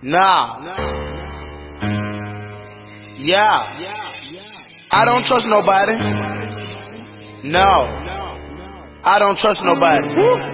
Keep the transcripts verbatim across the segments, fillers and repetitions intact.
Nah. Yeah. I don't trust nobody. No. I don't trust nobody.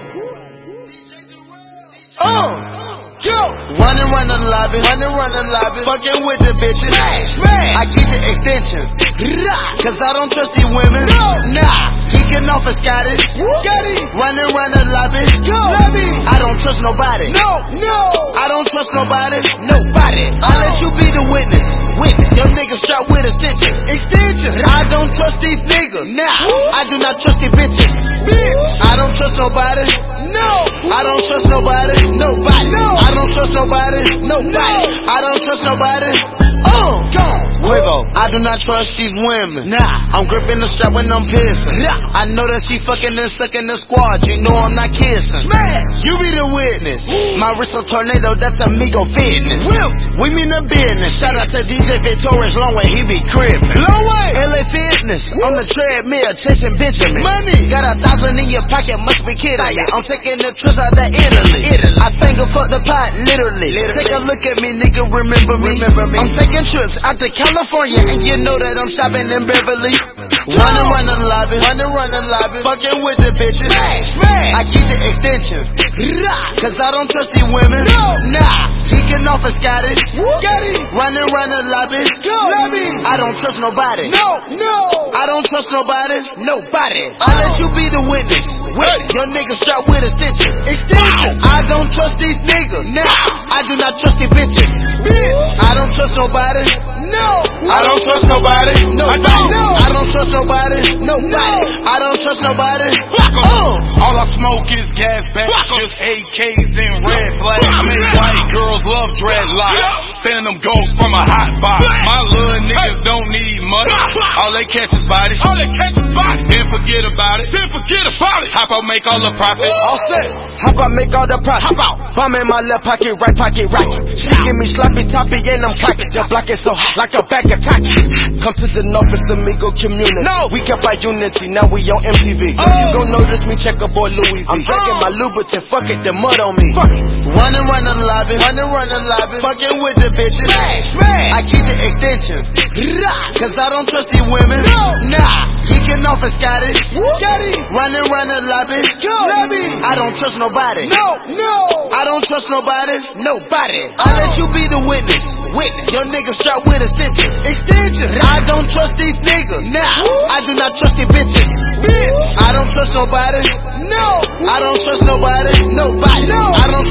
Oh. Yo. Run and run the lobby, run and run the lobby, fucking with the bitches. Smash, smash. I keep the extensions, cause I don't trust these women. No. Nah, geeking off a Scottish. Run and run the lobby, go. Lobby. I don't trust nobody. No, no. I don't trust nobody. Nobody. I let you be the witness. Witness. Your niggas strapped with extensions. Extensions. I don't trust these niggas. Nah, Woo. I do not trust these bitches. Bitch. I don't trust nobody. No. I don't trust nobody. Nobody. No. I don't trust nobody. Nobody. No. I don't trust nobody. Oh, gone. Quavo, I do not trust these women. Nah. I'm gripping the strap when I'm pissing. Nah. I know that she fucking and sucking the squad. You know I'm not kissing. Smash. You be the witness. Woo. My wrist on tornado, that's Amigo fitness. Will. We mean the business. Shout out to D J Victorious Long Way, he be crippin'. Long Way. L A Fitness. Woo. On the treadmill, chasing Benjamin. Money. Got a thousand in your pocket, must be kidding. I'm taking the trips out to Italy. Italy. I sang a fuck the pot, literally. literally. Take a look at me, nigga, remember me. Remember me. I'm taking trips out to California, and you know that I'm shopping in Beverly. Run and run the lobby, run and run the lobby, fucking with the bitches. Smash, smash. I keep the extensions, cause I don't trust these women. No. Nah, geeking off a Scottish. Run and run the lobby, go. Lobby. I don't trust nobody. No, no. I don't trust nobody. Nobody. I let you be the witness. Witness. Your niggas strapped with extensions. Extensions. Wow. I don't trust these niggas. Nah, I do not trust these bitches. Bitch. I don't trust nobody. No. I don't trust nobody. Nobody. No. I don't trust nobody. Nobody. I don't trust nobody. Oh. All I smoke is gas bags, just A Ks and red flags. I make white girls love dreadlocks. Phantom ghosts from a hot box. My little niggas don't need much. All they catch is bodies. All they catch is bodies. Then forget about it. Then forget about it. Hop out, make all the profit. All set. Hop out, make all the profit. Hop out. Bum in my left pocket, right pocket, rocket. She give me sloppy toppy and I'm clacking. The block is so hot like a bag of Takis. Come to the North, it's Amigo community. No. We kept our unity, now we on M T V. Oh. You gon' notice me, check a boy Louis V. I'm drinking oh. my Louboutin, fuck it, the mud on me. Fuck it. Run and run the lobby, run and run the lobby, fucking with the bitches. Smash, smash. I keep the extensions, cause I don't trust these women. No. Nah, geeking off a Scottish. Run and run the lobby, go. Lobby. I don't trust nobody. No, no. I don't trust nobody. Nobody. Oh. I let you be the witness. Witness. Your niggas strapped with extensions. Extensions. I don't trust these niggas. Nah, Woo. I do not trust these bitches. Bitch. I don't trust nobody. No. I don't trust nobody. Nobody. No. I don't